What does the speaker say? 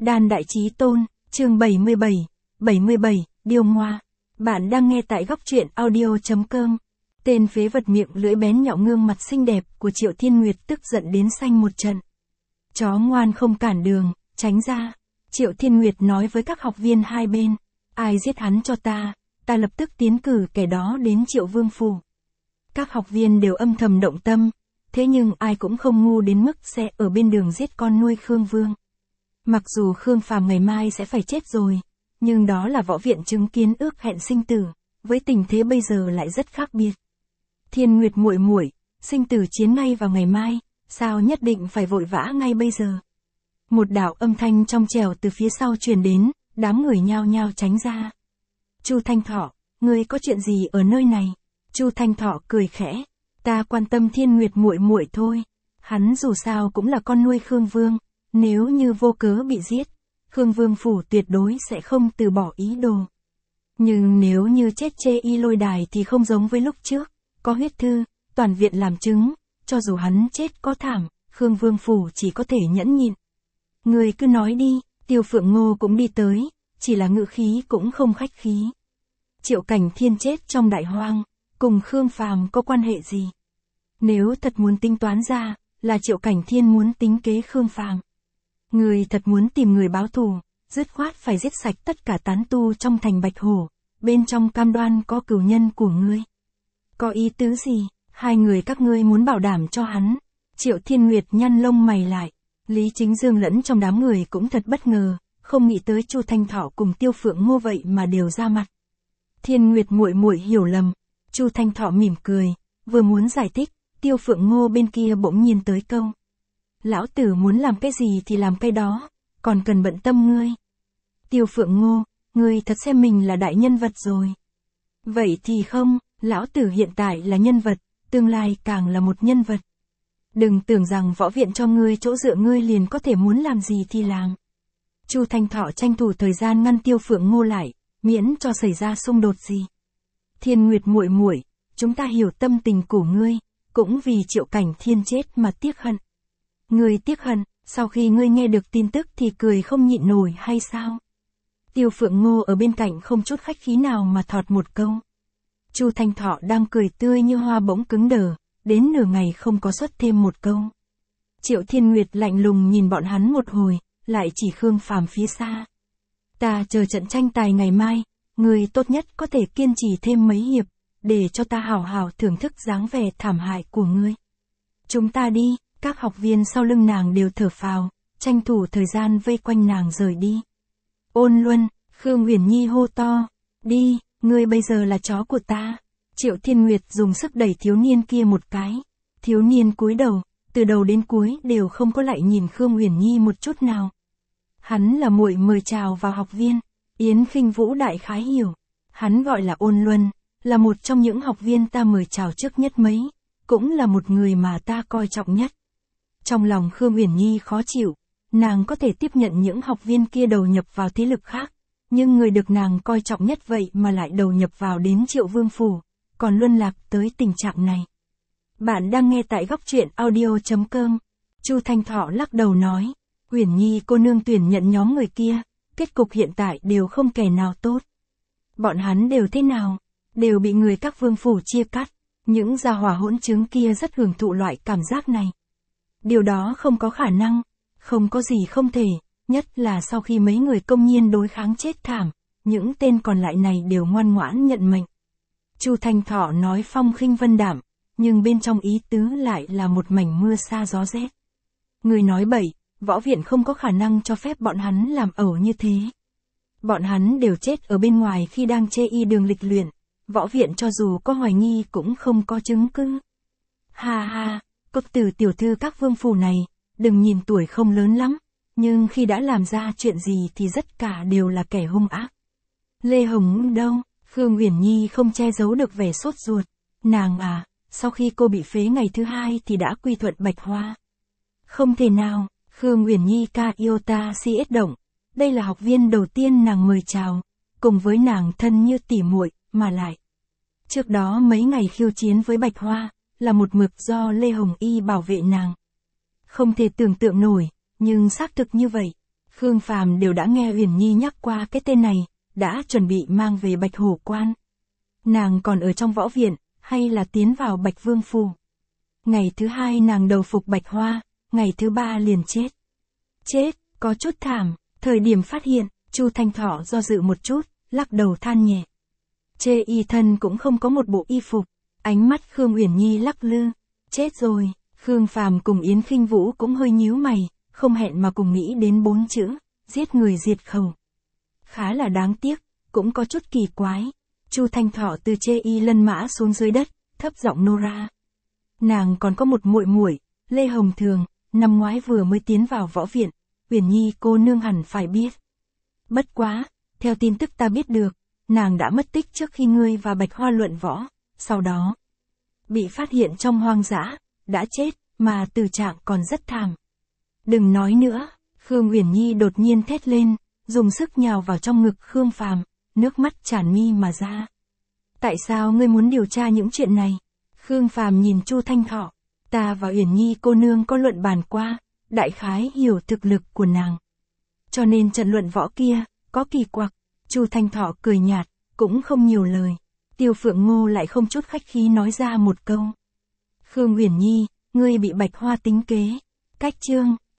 Đan Đại Chí Tôn, chương 77, Điêu Ngoa. Bạn đang nghe tại góc truyện audio.com. Tên phế vật miệng lưỡi bén nhạo gương mặt xinh đẹp của Triệu Thiên Nguyệt tức giận đến xanh một trận. Chó ngoan không cản đường, tránh ra. Triệu Thiên Nguyệt nói với các học viên hai bên. Ai giết hắn cho ta lập tức tiến cử kẻ đó đến Triệu Vương phủ. Các học viên đều âm thầm động tâm, thế nhưng ai cũng không ngu đến mức sẽ ở bên đường giết con nuôi Khương Vương. Mặc dù Khương Phàm ngày mai sẽ phải chết rồi, nhưng đó là võ viện chứng kiến ước hẹn sinh tử, với tình thế bây giờ lại rất khác biệt. Thiên Nguyệt muội muội, sinh tử chiến ngay vào ngày mai, sao nhất định phải vội vã ngay bây giờ? Một đạo âm thanh trong trẻo từ phía sau truyền đến, đám người nhao nhao tránh ra. Chu Thanh Thọ, ngươi có chuyện gì ở nơi này? Chu Thanh Thọ cười khẽ, ta quan tâm Thiên Nguyệt muội muội thôi, hắn dù sao cũng là con nuôi Khương Vương, nếu như vô cớ bị giết, Khương Vương phủ tuyệt đối sẽ không từ bỏ ý đồ. Nhưng nếu như chết chê y lôi đài thì không giống với lúc trước, có huyết thư, toàn viện làm chứng, cho dù hắn chết có thảm, Khương Vương phủ chỉ có thể nhẫn nhịn. Người cứ nói đi, Tiêu Phượng Ngô cũng đi tới, chỉ là ngữ khí cũng không khách khí. Triệu Cảnh Thiên chết trong đại hoang, cùng Khương Phàm có quan hệ gì? Nếu thật muốn tính toán ra, là Triệu Cảnh Thiên muốn tính kế Khương Phàm. Người thật muốn tìm người báo thù, dứt khoát phải giết sạch tất cả tán tu trong thành Bạch Hổ, bên trong cam đoan có cửu nhân của ngươi. Có ý tứ gì, hai người các ngươi muốn bảo đảm cho hắn? Triệu Thiên Nguyệt nhăn lông mày lại, Lý Chính Dương lẫn trong đám người cũng thật bất ngờ, không nghĩ tới Chu Thanh Thọ cùng Tiêu Phượng Ngô vậy mà đều ra mặt. Thiên Nguyệt muội muội hiểu lầm. Chu Thanh Thọ mỉm cười, vừa muốn giải thích, Tiêu Phượng Ngô bên kia bỗng nhiên tới câu. Lão tử muốn làm cái gì thì làm cái đó, còn cần bận tâm ngươi. Tiêu Phượng Ngô, ngươi thật xem mình là đại nhân vật rồi. Vậy thì không, lão tử hiện tại là nhân vật, tương lai càng là một nhân vật. Đừng tưởng rằng võ viện cho ngươi chỗ dựa ngươi liền có thể muốn làm gì thì làm. Chu Thanh Thọ tranh thủ thời gian ngăn Tiêu Phượng Ngô lại, miễn cho xảy ra xung đột gì. Thiên Nguyệt muội muội, chúng ta hiểu tâm tình của ngươi, cũng vì Triệu Cảnh Thiên chết mà tiếc hận. Ngươi tiếc hận, sau khi ngươi nghe được tin tức thì cười không nhịn nổi hay sao? Tiêu Phượng Ngô ở bên cạnh không chút khách khí nào mà thọt một câu. Chu Thanh Thọ đang cười tươi như hoa bỗng cứng đờ, đến nửa ngày không có xuất thêm một câu. Triệu Thiên Nguyệt lạnh lùng nhìn bọn hắn một hồi, lại chỉ Khương Phàm phía xa. Ta chờ trận tranh tài ngày mai, ngươi tốt nhất có thể kiên trì thêm mấy hiệp, để cho ta hào hào thưởng thức dáng vẻ thảm hại của ngươi. Chúng ta đi. Các học viên sau lưng nàng đều thở phào, tranh thủ thời gian vây quanh nàng rời đi. Ôn Luân, Khương Uyển Nhi hô to, đi, ngươi bây giờ là chó của ta. Triệu Thiên Nguyệt dùng sức đẩy thiếu niên kia một cái. Thiếu niên cúi đầu, từ đầu đến cuối đều không có lại nhìn Khương Uyển Nhi một chút nào. Hắn là muội mời chào vào học viên, Yến Khinh Vũ đại khái hiểu. Hắn gọi là Ôn Luân, là một trong những học viên ta mời chào trước nhất mấy, cũng là một người mà ta coi trọng nhất. Trong lòng Khương Uyển Nhi khó chịu, nàng có thể tiếp nhận những học viên kia đầu nhập vào thế lực khác, nhưng người được nàng coi trọng nhất vậy mà lại đầu nhập vào đến Triệu Vương phủ, còn luân lạc tới tình trạng này. Bạn đang nghe tại góc truyện audio.com. Chu Thanh Thọ lắc đầu nói, Uyển Nhi cô nương tuyển nhận nhóm người kia, kết cục hiện tại đều không kẻ nào tốt. Bọn hắn đều thế nào? Đều bị người các vương phủ chia cắt, những gia hỏa hỗn chứng kia rất hưởng thụ loại cảm giác này. Điều đó không có khả năng, không có gì không thể, nhất là sau khi mấy người công nhiên đối kháng chết thảm, những tên còn lại này đều ngoan ngoãn nhận mệnh. Chu Thanh Thọ nói phong khinh vân đạm, nhưng bên trong ý tứ lại là một mảnh mưa sa gió rét. Người nói bậy, võ viện không có khả năng cho phép bọn hắn làm ẩu như thế. Bọn hắn đều chết ở bên ngoài khi đang chê y đường lịch luyện, võ viện cho dù có hoài nghi cũng không có chứng cứ. Ha ha. Cốc tử tiểu thư các vương phủ này, đừng nhìn tuổi không lớn lắm, nhưng khi đã làm ra chuyện gì thì tất cả đều là kẻ hung ác. Lê Hồng đâu? Khương Uyển Nhi không che giấu được vẻ sốt ruột. Nàng à, sau khi cô bị phế ngày thứ hai thì đã quy thuận Bạch Hoa. Không thể nào, Khương Uyển Nhi ca yêu ta si ết động. Đây là học viên đầu tiên nàng mời chào, cùng với nàng thân như tỉ muội, mà lại. Trước đó mấy ngày khiêu chiến với Bạch Hoa, là một mực do Lê Hồng Y bảo vệ nàng. Không thể tưởng tượng nổi, nhưng xác thực như vậy. Khương Phàm đều đã nghe Uyển Nhi nhắc qua cái tên này, đã chuẩn bị mang về Bạch Hổ Quan. Nàng còn ở trong võ viện, hay là tiến vào Bạch Vương Phủ. Ngày thứ 2 nàng đầu phục Bạch Hoa, ngày thứ 3 liền chết. Chết, có chút thảm, thời điểm phát hiện, Chu Thanh Thọ do dự một chút, lắc đầu than nhẹ. Chê y thân cũng không có một bộ y phục, ánh mắt Khương Uyển Nhi lắc lư. Chết rồi, Khương Phàm cùng Yến Khinh Vũ cũng hơi nhíu mày, không hẹn mà cùng nghĩ đến 4 chữ, giết người diệt khẩu. Khá là đáng tiếc, cũng có chút kỳ quái. Chu Thanh Thọ từ chê y lân mã xuống dưới đất, thấp giọng nô ra. Nàng còn có một muội muội, Lê Hồng Thường, năm ngoái vừa mới tiến vào võ viện, Uyển Nhi cô nương hẳn phải biết. Bất quá, theo tin tức ta biết được, nàng đã mất tích trước khi ngươi và Bạch Hoa luận võ, sau đó bị phát hiện trong hoang dã, đã chết, mà tử trạng còn rất thảm. Đừng nói nữa, Khương Uyển Nhi đột nhiên thét lên, dùng sức nhào vào trong ngực Khương Phàm, nước mắt tràn mi mà ra. Tại sao ngươi muốn điều tra những chuyện này? Khương Phàm nhìn Chu Thanh Thọ, ta và Uyển Nhi cô nương có luận bàn qua, đại khái hiểu thực lực của nàng. Cho nên trận luận võ kia, có kỳ quặc. Chu Thanh Thọ cười nhạt, cũng không nhiều lời. Tiêu Phượng Ngô lại không chút khách khí nói ra một câu. Khương Uyển Nhi, ngươi bị Bạch Hoa tính kế. Cách chương